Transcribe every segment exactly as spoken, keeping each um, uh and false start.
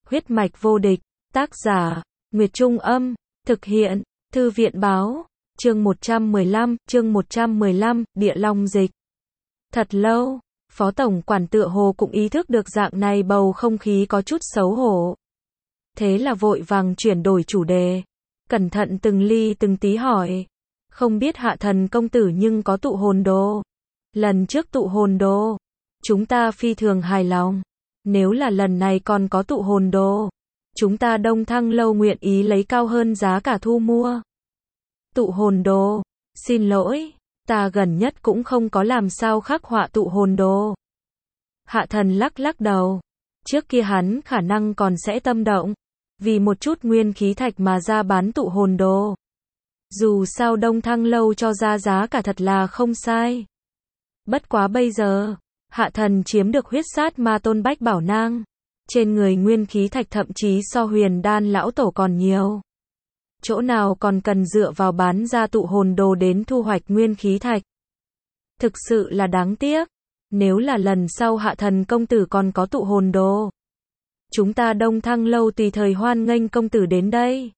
Huyết mạch vô địch, tác giả, Nguyệt Trung Âm, thực hiện, Thư viện Báo, chương một trăm mười lăm, chương một trăm mười lăm, Địa Long Dịch. Thật lâu, Phó Tổng Quản tựa hồ cũng ý thức được dạng này bầu không khí có chút xấu hổ. Thế là vội vàng chuyển đổi chủ đề, cẩn thận từng ly từng tí hỏi, không biết Hạ Thần công tử nhưng có tụ hồn đồ. Lần trước tụ hồn đồ, chúng ta phi thường hài lòng. Nếu là lần này còn có tụ hồn đồ, chúng ta Đông Thăng Lâu nguyện ý lấy cao hơn giá cả thu mua. Tụ hồn đồ, xin lỗi, ta gần nhất cũng không có làm sao khắc họa tụ hồn đồ. Hạ Thần lắc lắc đầu, trước kia hắn khả năng còn sẽ tâm động, vì một chút nguyên khí thạch mà ra bán tụ hồn đồ. Dù sao Đông Thăng Lâu cho ra giá cả thật là không sai. Bất quá bây giờ, Hạ Thần chiếm được huyết sát ma tôn bách bảo nang. Trên người nguyên khí thạch thậm chí so huyền đan lão tổ còn nhiều. Chỗ nào còn cần dựa vào bán ra tụ hồn đồ đến thu hoạch nguyên khí thạch. Thực sự là đáng tiếc. Nếu là lần sau Hạ Thần công tử còn có tụ hồn đồ, chúng ta Đông Thăng Lâu tùy thời hoan nghênh công tử đến đây.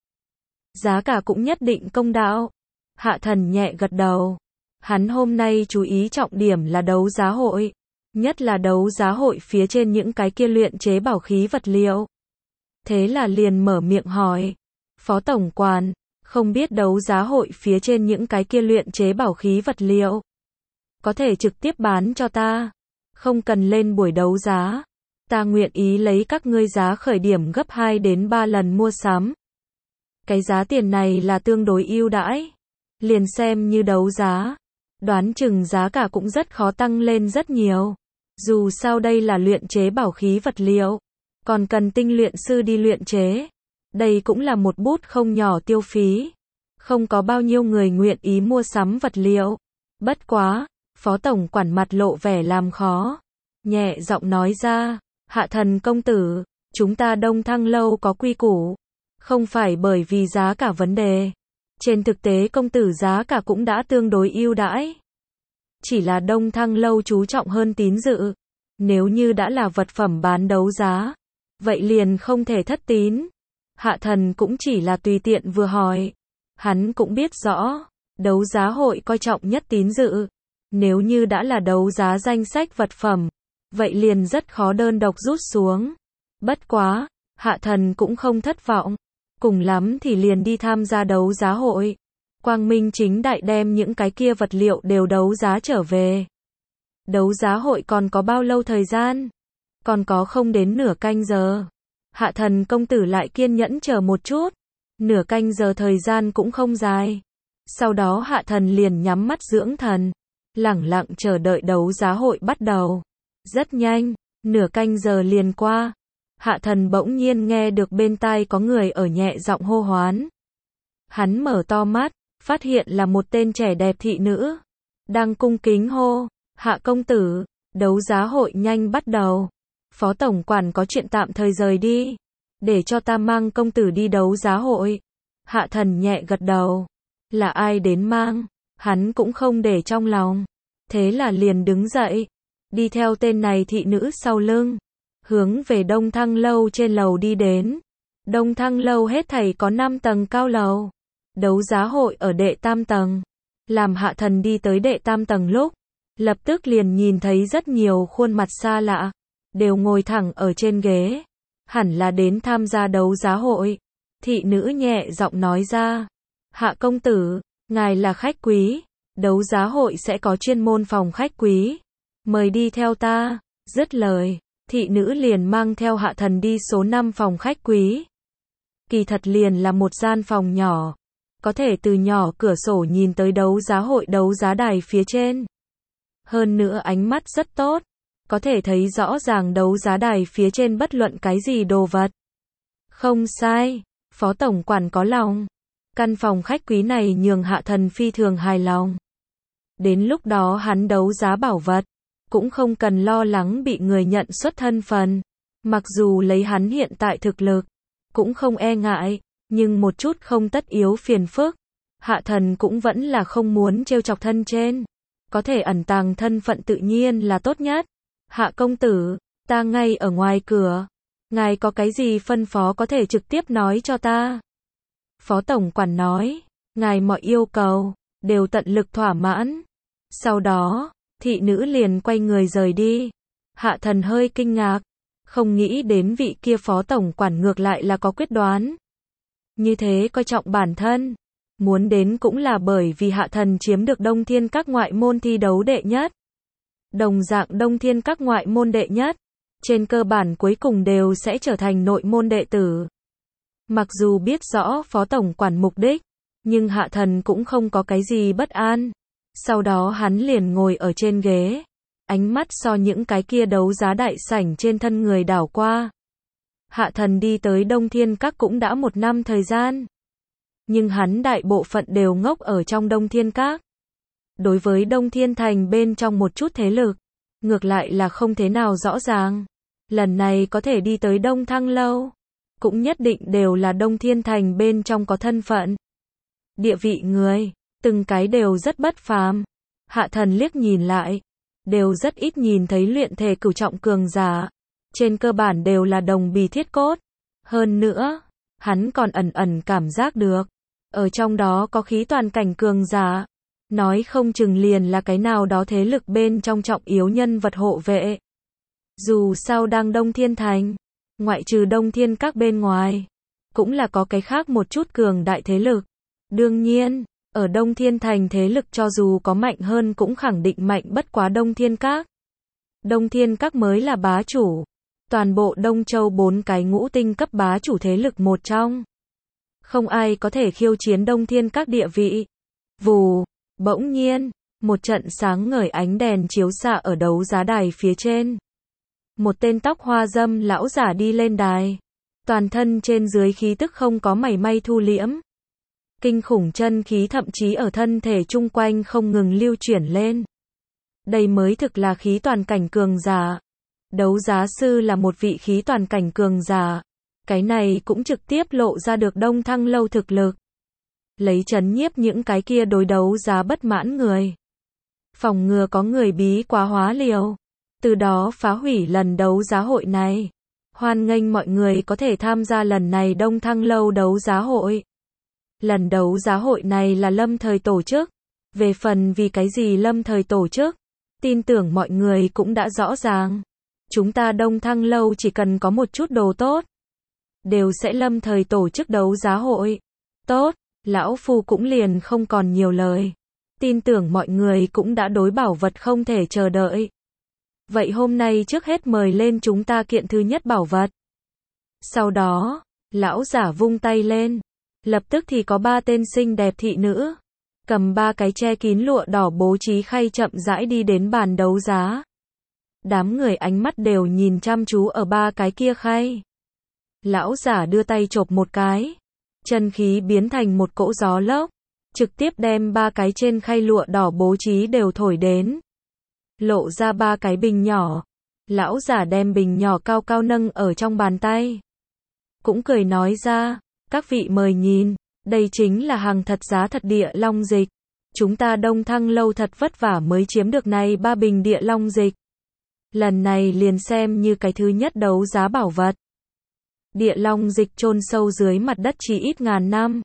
Giá cả cũng nhất định công đạo. Hạ Thần nhẹ gật đầu. Hắn hôm nay chú ý trọng điểm là đấu giá hội. Nhất là đấu giá hội phía trên những cái kia luyện chế bảo khí vật liệu. Thế là liền mở miệng hỏi. Phó Tổng Quản, không biết đấu giá hội phía trên những cái kia luyện chế bảo khí vật liệu có thể trực tiếp bán cho ta. Không cần lên buổi đấu giá. Ta nguyện ý lấy các ngươi giá khởi điểm gấp hai đến ba lần mua sắm. Cái giá tiền này là tương đối ưu đãi. Liền xem như đấu giá. Đoán chừng giá cả cũng rất khó tăng lên rất nhiều. Dù sao đây là luyện chế bảo khí vật liệu, còn cần tinh luyện sư đi luyện chế. Đây cũng là một bút không nhỏ tiêu phí. Không có bao nhiêu người nguyện ý mua sắm vật liệu. Bất quá, Phó Tổng Quản mặt lộ vẻ làm khó. Nhẹ giọng nói ra, Hạ Thần công tử, chúng ta Đông Thăng Lâu có quy củ. Không phải bởi vì giá cả vấn đề. Trên thực tế công tử giá cả cũng đã tương đối ưu đãi. Chỉ là Đông Thăng Lâu chú trọng hơn tín dự. Nếu như đã là vật phẩm bán đấu giá, vậy liền không thể thất tín. Hạ Thần cũng chỉ là tùy tiện vừa hỏi. Hắn cũng biết rõ, đấu giá hội coi trọng nhất tín dự. Nếu như đã là đấu giá danh sách vật phẩm, vậy liền rất khó đơn độc rút xuống. Bất quá, Hạ Thần cũng không thất vọng. Cùng lắm thì liền đi tham gia đấu giá hội. Quang minh chính đại đem những cái kia vật liệu đều đấu giá trở về. Đấu giá hội còn có bao lâu thời gian? Còn có không đến nửa canh giờ. Hạ Thần công tử lại kiên nhẫn chờ một chút. Nửa canh giờ thời gian cũng không dài. Sau đó Hạ Thần liền nhắm mắt dưỡng thần. Lẳng lặng chờ đợi đấu giá hội bắt đầu. Rất nhanh, nửa canh giờ liền qua. Hạ Thần bỗng nhiên nghe được bên tai có người ở nhẹ giọng hô hoán. Hắn mở to mắt, phát hiện là một tên trẻ đẹp thị nữ. Đang cung kính hô, Hạ công tử, đấu giá hội nhanh bắt đầu. Phó Tổng Quản có chuyện tạm thời rời đi. Để cho ta mang công tử đi đấu giá hội. Hạ Thần nhẹ gật đầu. Là ai đến mang, hắn cũng không để trong lòng. Thế là liền đứng dậy. Đi theo tên này thị nữ sau lưng. Hướng về Đông Thăng Lâu trên lầu đi đến. Đông Thăng Lâu hết thảy có năm tầng cao lầu. Đấu giá hội ở đệ tam tầng. Làm Hạ Thần đi tới đệ tam tầng lúc, lập tức liền nhìn thấy rất nhiều khuôn mặt xa lạ. Đều ngồi thẳng ở trên ghế. Hẳn là đến tham gia đấu giá hội. Thị nữ nhẹ giọng nói ra. Hạ công tử, ngài là khách quý. Đấu giá hội sẽ có chuyên môn phòng khách quý. Mời đi theo ta. Dứt lời, thị nữ liền mang theo Hạ Thần đi số năm phòng khách quý. Kỳ thật liền là một gian phòng nhỏ. Có thể từ nhỏ cửa sổ nhìn tới đấu giá hội đấu giá đài phía trên. Hơn nữa ánh mắt rất tốt. Có thể thấy rõ ràng đấu giá đài phía trên bất luận cái gì đồ vật. Không sai, Phó Tổng Quản có lòng. Căn phòng khách quý này nhường Hạ Thần phi thường hài lòng. Đến lúc đó hắn đấu giá bảo vật, cũng không cần lo lắng bị người nhận xuất thân phận. Mặc dù lấy hắn hiện tại thực lực, cũng không e ngại, nhưng một chút không tất yếu phiền phức. Hạ Thần cũng vẫn là không muốn trêu chọc thân trên. Có thể ẩn tàng thân phận tự nhiên là tốt nhất. Hạ công tử, ta ngay ở ngoài cửa. Ngài có cái gì phân phó có thể trực tiếp nói cho ta. Phó tổng quản nói, ngài mọi yêu cầu, đều tận lực thỏa mãn. Sau đó, thị nữ liền quay người rời đi. Hạ thần hơi kinh ngạc, không nghĩ đến vị kia phó tổng quản ngược lại là có quyết đoán. Như thế coi trọng bản thân. Muốn đến cũng là bởi vì hạ thần chiếm được Đông Thiên các ngoại môn thi đấu đệ nhất. Đồng dạng Đông Thiên các ngoại môn đệ nhất, trên cơ bản cuối cùng đều sẽ trở thành nội môn đệ tử. Mặc dù biết rõ phó tổng quản mục đích, nhưng hạ thần cũng không có cái gì bất an. Sau đó hắn liền ngồi ở trên ghế, ánh mắt so những cái kia đấu giá đại sảnh trên thân người đảo qua. Hạ thần đi tới Đông Thiên các cũng đã một năm thời gian. Nhưng hắn đại bộ phận đều ngốc ở trong Đông Thiên các. Đối với Đông Thiên thành bên trong một chút thế lực, ngược lại là không thế nào rõ ràng. Lần này có thể đi tới Đông Thăng Lâu, cũng nhất định đều là Đông Thiên thành bên trong có thân phận, địa vị người, từng cái đều rất bất phàm. Hạ thần liếc nhìn lại, đều rất ít nhìn thấy luyện thể cửu trọng cường giả, trên cơ bản đều là đồng bì thiết cốt. Hơn nữa, hắn còn ẩn ẩn cảm giác được, ở trong đó có khí toàn cảnh cường giả, nói không chừng liền là cái nào đó thế lực bên trong trọng yếu nhân vật hộ vệ. Dù sao đang Đông Thiên thành, ngoại trừ Đông Thiên các bên ngoài, cũng là có cái khác một chút cường đại thế lực. Đương nhiên, ở Đông Thiên thành thế lực cho dù có mạnh hơn cũng khẳng định mạnh bất quá Đông Thiên các. Đông Thiên các mới là bá chủ, toàn bộ Đông Châu bốn cái ngũ tinh cấp bá chủ thế lực một trong. Không ai có thể khiêu chiến Đông Thiên các địa vị. Vù, bỗng nhiên, một trận sáng ngời ánh đèn chiếu xạ ở đấu giá đài phía trên. Một tên tóc hoa râm lão giả đi lên đài, toàn thân trên dưới khí tức không có mảy may thu liễm. Kinh khủng chân khí thậm chí ở thân thể chung quanh không ngừng lưu chuyển lên. Đây mới thực là khí toàn cảnh cường giả. Đấu giá sư là một vị khí toàn cảnh cường giả. Cái này cũng trực tiếp lộ ra được Đông Thăng Lâu thực lực. Lấy chấn nhiếp những cái kia đối đấu giá bất mãn người. Phòng ngừa có người bí quá hóa liều. Từ đó phá hủy lần đấu giá hội này. Hoan nghênh mọi người có thể tham gia lần này Đông Thăng Lâu đấu giá hội. Lần đấu giá hội này là lâm thời tổ chức. Về phần vì cái gì lâm thời tổ chức, tin tưởng mọi người cũng đã rõ ràng. Chúng ta Đông Thăng Lâu chỉ cần có một chút đồ tốt, đều sẽ lâm thời tổ chức đấu giá hội. Tốt, lão phu cũng liền không còn nhiều lời. Tin tưởng mọi người cũng đã đối bảo vật không thể chờ đợi. Vậy hôm nay trước hết mời lên chúng ta kiện thứ nhất bảo vật. Sau đó, lão giả vung tay lên. Lập tức thì có ba tên xinh đẹp thị nữ, cầm ba cái che kín lụa đỏ bố trí khay chậm rãi đi đến bàn đấu giá. Đám người ánh mắt đều nhìn chăm chú ở ba cái kia khay. Lão giả đưa tay chộp một cái, chân khí biến thành một cỗ gió lốc, trực tiếp đem ba cái trên khay lụa đỏ bố trí đều thổi đến. Lộ ra ba cái bình nhỏ. Lão giả đem bình nhỏ cao cao nâng ở trong bàn tay. Cũng cười nói ra, các vị mời nhìn, đây chính là hàng thật giá thật địa long dịch. Chúng ta Đông Thăng Lâu thật vất vả mới chiếm được này ba bình địa long dịch. Lần này liền xem như cái thứ nhất đấu giá bảo vật. Địa long dịch chôn sâu dưới mặt đất chỉ ít ngàn năm.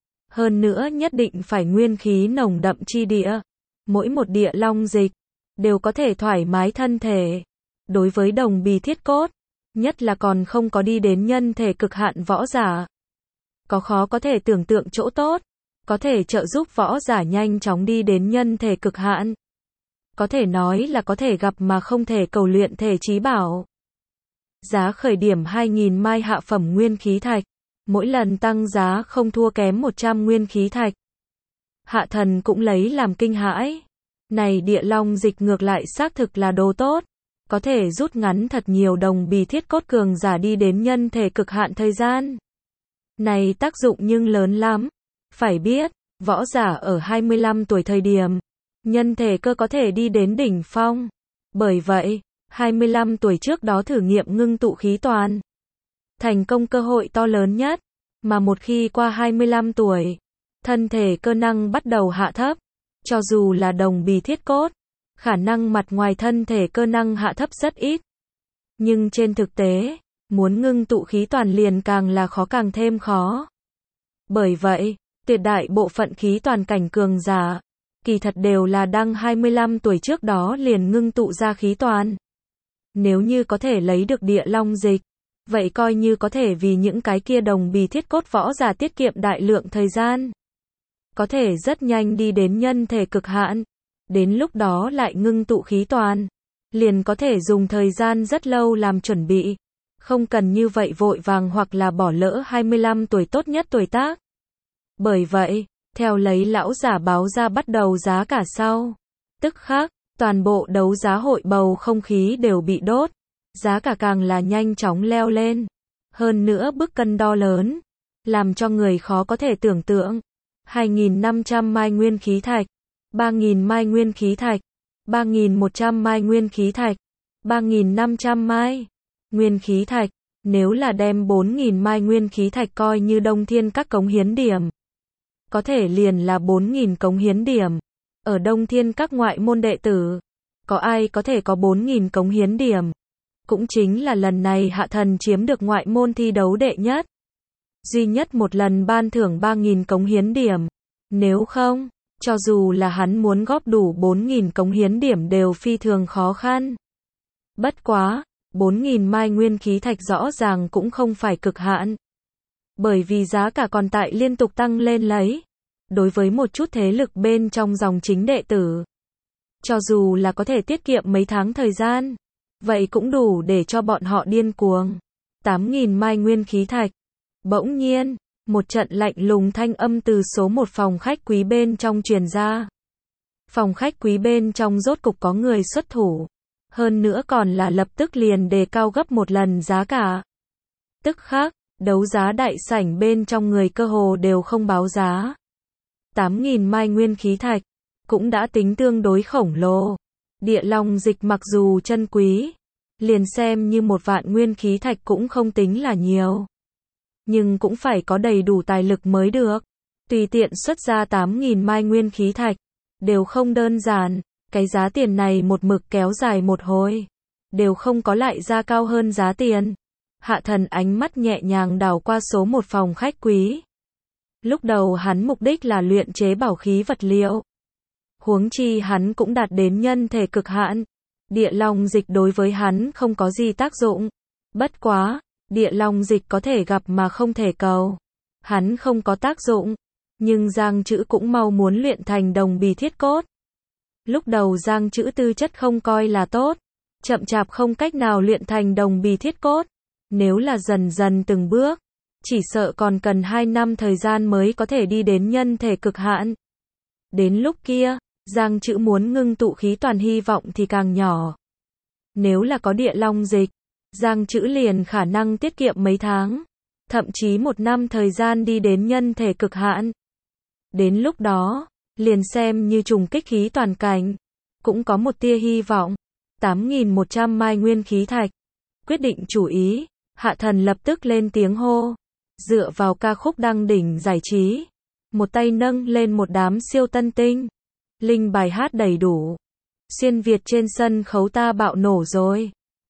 Hơn nữa nhất định phải nguyên khí nồng đậm chi địa. Mỗi một địa long dịch đều có thể thoải mái thân thể. Đối với đồng bì thiết cốt, nhất là còn không có đi đến nhân thể cực hạn võ giả, có khó có thể tưởng tượng chỗ tốt, có thể trợ giúp võ giả nhanh chóng đi đến nhân thể cực hạn. Có thể nói là có thể gặp mà không thể cầu luyện thể chí bảo. Giá khởi điểm hai nghìn mai hạ phẩm nguyên khí thạch, mỗi lần tăng giá không thua kém một trăm nguyên khí thạch. Hạ thần cũng lấy làm kinh hãi. Này địa long dịch ngược lại xác thực là đồ tốt, có thể rút ngắn thật nhiều đồng bì thiết cốt cường giả đi đến nhân thể cực hạn thời gian. Này tác dụng nhưng lớn lắm. Phải biết, võ giả ở hai mươi lăm tuổi thời điểm, nhân thể cơ có thể đi đến đỉnh phong. Bởi vậy, hai mươi lăm tuổi trước đó thử nghiệm ngưng tụ khí toàn. Thành công cơ hội to lớn nhất. Mà một khi qua hai mươi lăm tuổi, thân thể cơ năng bắt đầu hạ thấp. Cho dù là đồng bì thiết cốt, khả năng mặt ngoài thân thể cơ năng hạ thấp rất ít. Nhưng trên thực tế, Muốn ngưng tụ khí toàn liền càng là khó càng thêm khó. Bởi vậy, tuyệt đại bộ phận khí toàn cảnh cường giả, kỳ thật đều là đăng hai mươi lăm tuổi trước đó liền ngưng tụ ra khí toàn. Nếu như có thể lấy được địa long dịch, vậy coi như có thể vì những cái kia đồng bì thiết cốt võ giả tiết kiệm đại lượng thời gian. Có thể rất nhanh đi đến nhân thể cực hạn. Đến lúc đó lại ngưng tụ khí toàn. Liền có thể dùng thời gian rất lâu làm chuẩn bị. Không cần như vậy vội vàng hoặc là bỏ lỡ hai mươi lăm tuổi tốt nhất tuổi tác. Bởi vậy, theo lấy lão giả báo ra bắt đầu giá cả sau. Tức khắc, toàn bộ đấu giá hội bầu không khí đều bị đốt. Giá cả càng là nhanh chóng leo lên. Hơn nữa bức cân đo lớn. Làm cho người khó có thể tưởng tượng. hai nghìn năm trăm mai nguyên khí thạch. ba nghìn mai nguyên khí thạch. ba nghìn một trăm mai nguyên khí thạch. ba nghìn năm trăm mai. Nguyên khí thạch. Nếu là đem bốn nghìn mai nguyên khí thạch coi như Đông Thiên các cống hiến điểm. Có thể liền là bốn nghìn cống hiến điểm. Ở Đông Thiên các ngoại môn đệ tử. Có ai có thể có bốn nghìn cống hiến điểm. Cũng chính là lần này Hạ Thần chiếm được ngoại môn thi đấu đệ nhất. Duy nhất một lần ban thưởng ba nghìn cống hiến điểm. Nếu không, cho dù là hắn muốn góp đủ bốn nghìn cống hiến điểm đều phi thường khó khăn. Bất quá, bốn nghìn mai nguyên khí thạch rõ ràng cũng không phải cực hạn. Bởi vì giá cả còn tại liên tục tăng lên lấy. Đối với một chút thế lực bên trong dòng chính đệ tử. Cho dù là có thể tiết kiệm mấy tháng thời gian. Vậy cũng đủ để cho bọn họ điên cuồng. tám nghìn mai nguyên khí thạch. Bỗng nhiên, một trận lạnh lùng thanh âm từ số một phòng khách quý bên trong truyền ra. Phòng khách quý bên trong rốt cục có người xuất thủ. Hơn nữa còn là lập tức liền đề cao gấp một lần giá cả. Tức khắc, đấu giá đại sảnh bên trong người cơ hồ đều không báo giá. tám nghìn mai nguyên khí thạch, cũng đã tính tương đối khổng lồ. Địa long dịch mặc dù chân quý, liền xem như một vạn nguyên khí thạch cũng không tính là nhiều. Nhưng cũng phải có đầy đủ tài lực mới được. Tùy tiện xuất ra tám nghìn mai nguyên khí thạch, đều không đơn giản. Cái giá tiền này một mực kéo dài một hồi, đều không có lại ra cao hơn giá tiền. Hạ Thần ánh mắt nhẹ nhàng đảo qua số một phòng khách quý. Lúc đầu hắn mục đích là luyện chế bảo khí vật liệu. Huống chi hắn cũng đạt đến nhân thể cực hạn. Địa long dịch đối với hắn không có gì tác dụng. Bất quá, địa long dịch có thể gặp mà không thể cầu. Hắn không có tác dụng. Nhưng Giang Trữ cũng mau muốn luyện thành đồng bì thiết cốt. Lúc đầu Giang Trữ tư chất không coi là tốt. Chậm chạp không cách nào luyện thành đồng bì thiết cốt. Nếu là dần dần từng bước, chỉ sợ còn cần hai năm thời gian mới có thể đi đến nhân thể cực hạn. Đến lúc kia, Giang Trữ muốn ngưng tụ khí toàn hy vọng thì càng nhỏ. Nếu là có địa long dịch, Giang Trữ liền khả năng tiết kiệm mấy tháng, thậm chí một năm thời gian đi đến nhân thể cực hạn. Đến lúc đó, liền xem như trùng kích khí toàn cảnh, cũng có một tia hy vọng. tám nghìn một trăm mai nguyên khí thạch. Quyết định chủ ý, Hạ Thần lập tức lên tiếng hô. Dựa vào ca khúc đăng đỉnh giải trí, một tay nâng lên một đám siêu tân tinh. Linh bài hát đầy đủ. Xuyên Việt trên sân khấu ta bạo nổ rồi.